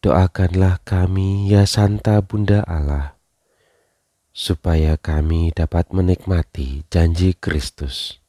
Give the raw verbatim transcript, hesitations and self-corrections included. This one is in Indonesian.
Doakanlah kami, ya Santa Bunda Allah, supaya kami dapat menikmati janji Kristus.